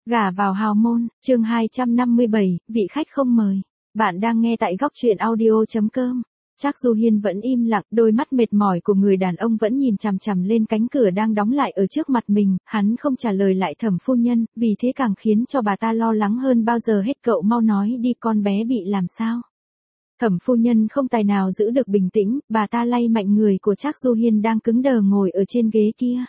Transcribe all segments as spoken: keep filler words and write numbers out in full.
Gả vào hào môn, chương hai trăm năm mươi bảy, vị khách không mời. Bạn đang nghe tại góc truyện audio chấm com. Trác Du Hiên vẫn im lặng, đôi mắt mệt mỏi của người đàn ông vẫn nhìn chằm chằm lên cánh cửa đang đóng lại ở trước mặt mình, hắn không trả lời lại Thẩm phu nhân, vì thế càng khiến cho bà ta lo lắng hơn bao giờ hết. Cậu mau nói đi, con bé bị làm sao? Thẩm phu nhân không tài nào giữ được bình tĩnh, bà ta lay mạnh người của Trác Du Hiên đang cứng đờ ngồi ở trên ghế kia.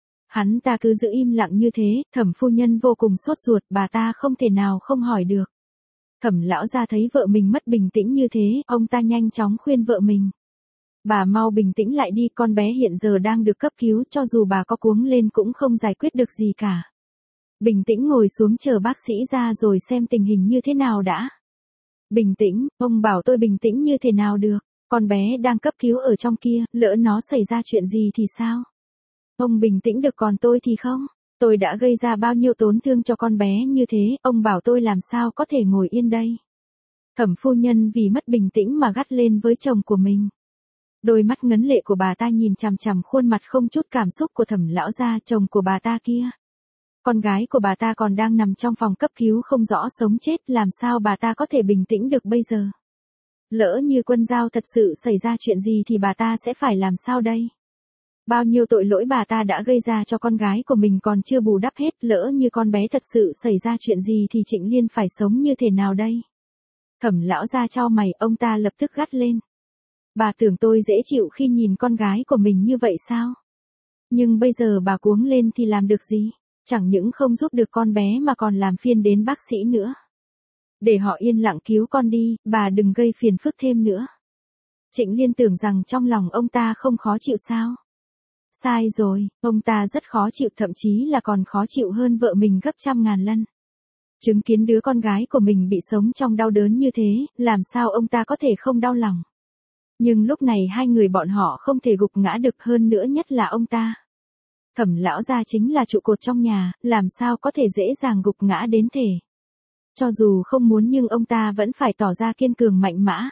Hắn ta cứ giữ im lặng như thế, Thẩm phu nhân vô cùng sốt ruột, bà ta không thể nào không hỏi được. Thẩm lão gia thấy vợ mình mất bình tĩnh như thế, ông ta nhanh chóng khuyên vợ mình. Bà mau bình tĩnh lại đi, con bé hiện giờ đang được cấp cứu, cho dù bà có cuống lên cũng không giải quyết được gì cả. Bình tĩnh ngồi xuống chờ bác sĩ ra rồi xem tình hình như thế nào đã. Bình tĩnh, ông bảo tôi bình tĩnh như thế nào được, con bé đang cấp cứu ở trong kia, lỡ nó xảy ra chuyện gì thì sao? Ông bình tĩnh được, còn tôi thì không. Tôi đã gây ra bao nhiêu tổn thương cho con bé như thế, ông bảo tôi làm sao có thể ngồi yên đây. Thẩm phu nhân vì mất bình tĩnh mà gắt lên với chồng của mình. Đôi mắt ngấn lệ của bà ta nhìn chằm chằm khuôn mặt không chút cảm xúc của Thẩm lão gia, chồng của bà ta kia. Con gái của bà ta còn đang nằm trong phòng cấp cứu không rõ sống chết, làm sao bà ta có thể bình tĩnh được bây giờ? Lỡ như Quân Giao thật sự xảy ra chuyện gì thì bà ta sẽ phải làm sao đây? Bao nhiêu tội lỗi bà ta đã gây ra cho con gái của mình còn chưa bù đắp hết, lỡ như con bé thật sự xảy ra chuyện gì thì Trịnh Liên phải sống như thế nào đây? Thẩm lão gia chau mày, ông ta lập tức gắt lên. Bà tưởng tôi dễ chịu khi nhìn con gái của mình như vậy sao? Nhưng bây giờ bà cuống lên thì làm được gì? Chẳng những không giúp được con bé mà còn làm phiền đến bác sĩ nữa. Để họ yên lặng cứu con đi, bà đừng gây phiền phức thêm nữa. Trịnh Liên tưởng rằng trong lòng ông ta không khó chịu sao? Sai rồi, ông ta rất khó chịu, thậm chí là còn khó chịu hơn vợ mình gấp trăm ngàn lần. Chứng kiến đứa con gái của mình bị sống trong đau đớn như thế, làm sao ông ta có thể không đau lòng. Nhưng lúc này hai người bọn họ không thể gục ngã được, hơn nữa nhất là ông ta. Thẩm lão gia chính là trụ cột trong nhà, làm sao có thể dễ dàng gục ngã đến thể. Cho dù không muốn nhưng ông ta vẫn phải tỏ ra kiên cường mạnh mã.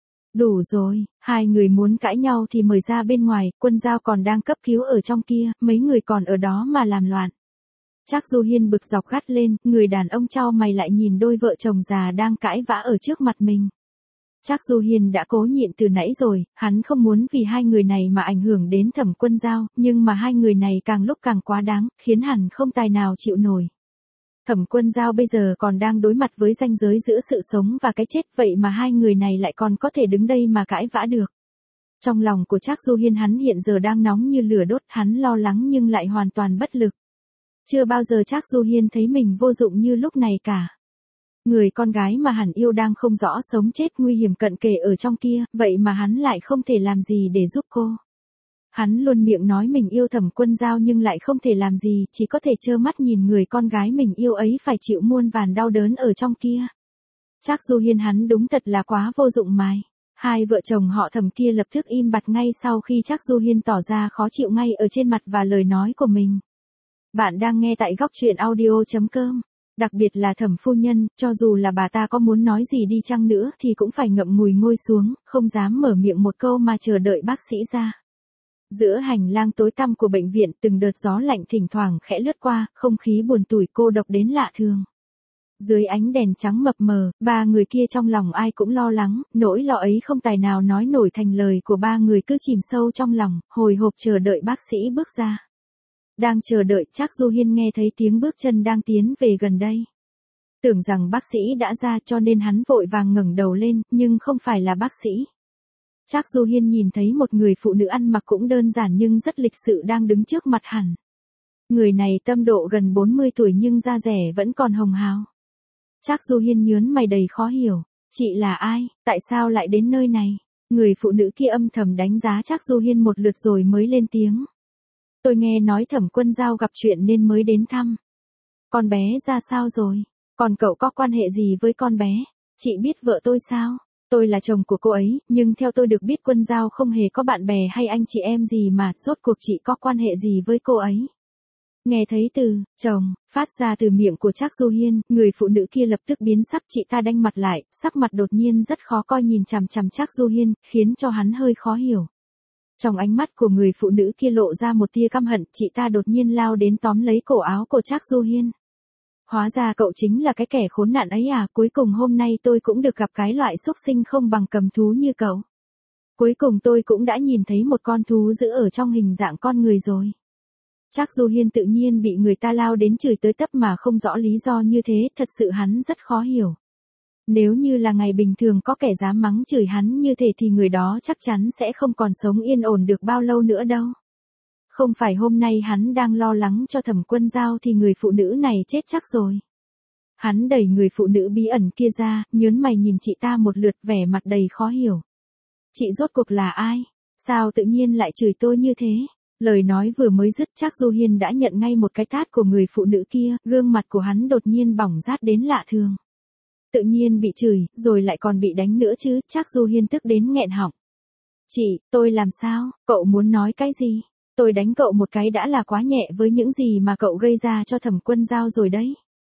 Đủ rồi, hai người muốn cãi nhau thì mời ra bên ngoài, Quân Giao còn đang cấp cứu ở trong kia, mấy người còn ở đó mà làm loạn. Trác Du Hiên bực dọc gắt lên, người đàn ông chau mày lại nhìn đôi vợ chồng già đang cãi vã ở trước mặt mình. Trác Du Hiên đã cố nhịn từ nãy rồi, hắn không muốn vì hai người này mà ảnh hưởng đến Thẩm Quân Giao, nhưng mà hai người này càng lúc càng quá đáng, khiến hắn không tài nào chịu nổi. Thẩm Quân Giao bây giờ còn đang đối mặt với ranh giới giữa sự sống và cái chết, vậy mà hai người này lại còn có thể đứng đây mà cãi vã được. Trong lòng của Trác Du Hiên hắn hiện giờ đang nóng như lửa đốt, hắn lo lắng nhưng lại hoàn toàn bất lực. Chưa bao giờ Trác Du Hiên thấy mình vô dụng như lúc này cả. Người con gái mà hắn yêu đang không rõ sống chết, nguy hiểm cận kề ở trong kia, vậy mà hắn lại không thể làm gì để giúp cô. Hắn luôn miệng nói mình yêu Thẩm Quân Giao nhưng lại không thể làm gì, chỉ có thể trơ mắt nhìn người con gái mình yêu ấy phải chịu muôn vàn đau đớn ở trong kia. Trác Du Hiên hắn đúng thật là quá vô dụng mài. Hai vợ chồng họ Thẩm kia lập tức im bặt ngay sau khi Trác Du Hiên tỏ ra khó chịu ngay ở trên mặt và lời nói của mình. Bạn đang nghe tại góc truyện audio chấm com. Đặc biệt là Thẩm phu nhân, cho dù là bà ta có muốn nói gì đi chăng nữa thì cũng phải ngậm ngùi ngồi xuống, không dám mở miệng một câu mà chờ đợi bác sĩ ra. Giữa hành lang tối tăm của bệnh viện, từng đợt gió lạnh thỉnh thoảng khẽ lướt qua, không khí buồn tủi cô độc đến lạ thường. Dưới ánh đèn trắng mập mờ, ba người kia trong lòng ai cũng lo lắng, nỗi lo ấy không tài nào nói nổi thành lời của ba người cứ chìm sâu trong lòng, hồi hộp chờ đợi bác sĩ bước ra. Đang chờ đợi, Trác Du Hiên nghe thấy tiếng bước chân đang tiến về gần đây. Tưởng rằng bác sĩ đã ra cho nên hắn vội vàng ngẩng đầu lên, nhưng không phải là bác sĩ. Trác Du Hiên nhìn thấy một người phụ nữ ăn mặc cũng đơn giản nhưng rất lịch sự đang đứng trước mặt hắn. Người này tâm độ gần bốn mươi tuổi nhưng da dẻ vẫn còn hồng hào. Trác Du Hiên nhớn mày đầy khó hiểu. Chị là ai, tại sao lại đến nơi này? Người phụ nữ kia âm thầm đánh giá Trác Du Hiên một lượt rồi mới lên tiếng. Tôi nghe nói Thẩm Quân Giao gặp chuyện nên mới đến thăm. Con bé ra sao rồi? Còn cậu có quan hệ gì với con bé? Chị biết vợ tôi sao? Tôi là chồng của cô ấy, nhưng theo tôi được biết Quân Giao không hề có bạn bè hay anh chị em gì mà, rốt cuộc chị có quan hệ gì với cô ấy? Nghe thấy từ chồng phát ra từ miệng của Trác Du Hiên, người phụ nữ kia lập tức biến sắc, chị ta đanh mặt lại, sắc mặt đột nhiên rất khó coi nhìn chằm chằm Trác Du Hiên, khiến cho hắn hơi khó hiểu. Trong ánh mắt của người phụ nữ kia lộ ra một tia căm hận, chị ta đột nhiên lao đến tóm lấy cổ áo của Trác Du Hiên. Hóa ra cậu chính là cái kẻ khốn nạn ấy à, cuối cùng hôm nay tôi cũng được gặp cái loại xúc sinh không bằng cầm thú như cậu. Cuối cùng tôi cũng đã nhìn thấy một con thú dữ ở trong hình dạng con người rồi. Trác Du Hiên tự nhiên bị người ta lao đến chửi tới tấp mà không rõ lý do như thế, thật sự hắn rất khó hiểu. Nếu như là ngày bình thường có kẻ dám mắng chửi hắn như thế thì người đó chắc chắn sẽ không còn sống yên ổn được bao lâu nữa đâu. Không phải hôm nay hắn đang lo lắng cho Thẩm Quân Giao thì người phụ nữ này chết chắc rồi. Hắn đẩy người phụ nữ bí ẩn kia ra, nhớn mày nhìn chị ta một lượt, vẻ mặt đầy khó hiểu. Chị rốt cuộc là ai? Sao tự nhiên lại chửi tôi như thế? Lời nói vừa mới dứt, Trác Du Hiên đã nhận ngay một cái tát của người phụ nữ kia, gương mặt của hắn đột nhiên bỏng rát đến lạ thường. Tự nhiên bị chửi, rồi lại còn bị đánh nữa chứ, Trác Du Hiên tức đến nghẹn họng. Chị, tôi làm sao? Cậu muốn nói cái gì? Tôi đánh cậu một cái đã là quá nhẹ với những gì mà cậu gây ra cho Thẩm Quân Giao rồi đấy.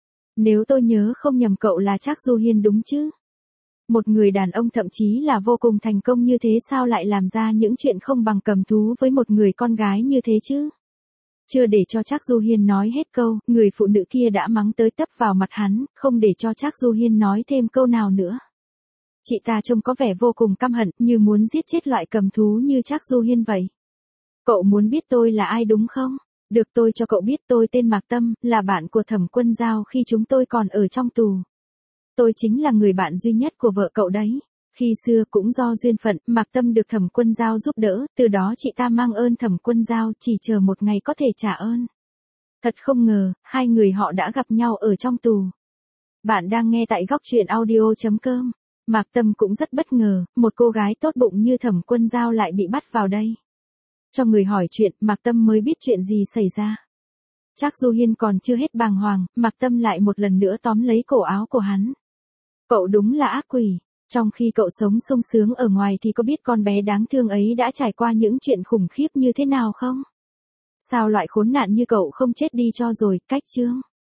Nếu tôi nhớ không nhầm cậu là Trác Du Hiên đúng chứ? Một người đàn ông thậm chí là vô cùng thành công như thế sao lại làm ra những chuyện không bằng cầm thú với một người con gái như thế chứ? Chưa để cho Trác Du Hiên nói hết câu, người phụ nữ kia đã mắng tới tấp vào mặt hắn, không để cho Trác Du Hiên nói thêm câu nào nữa. Chị ta trông có vẻ vô cùng căm hận, như muốn giết chết loại cầm thú như Trác Du Hiên vậy. Cậu muốn biết tôi là ai đúng không? Được, tôi cho cậu biết, tôi tên Mạc Tâm, là bạn của Thẩm Quân Giao khi chúng tôi còn ở trong tù. Tôi chính là người bạn duy nhất của vợ cậu đấy. Khi xưa cũng do duyên phận, Mạc Tâm được Thẩm Quân Giao giúp đỡ, từ đó chị ta mang ơn Thẩm Quân Giao, chỉ chờ một ngày có thể trả ơn. Thật không ngờ, hai người họ đã gặp nhau ở trong tù. Bạn đang nghe tại góc truyện audio chấm com. Mạc Tâm cũng rất bất ngờ, một cô gái tốt bụng như Thẩm Quân Giao lại bị bắt vào đây. Cho người hỏi chuyện, Mạc Tâm mới biết chuyện gì xảy ra. Trác Du Hiên còn chưa hết bàng hoàng, Mạc Tâm lại một lần nữa tóm lấy cổ áo của hắn. Cậu đúng là ác quỷ, trong khi cậu sống sung sướng ở ngoài thì có biết con bé đáng thương ấy đã trải qua những chuyện khủng khiếp như thế nào không? Sao loại khốn nạn như cậu không chết đi cho rồi, cách chương.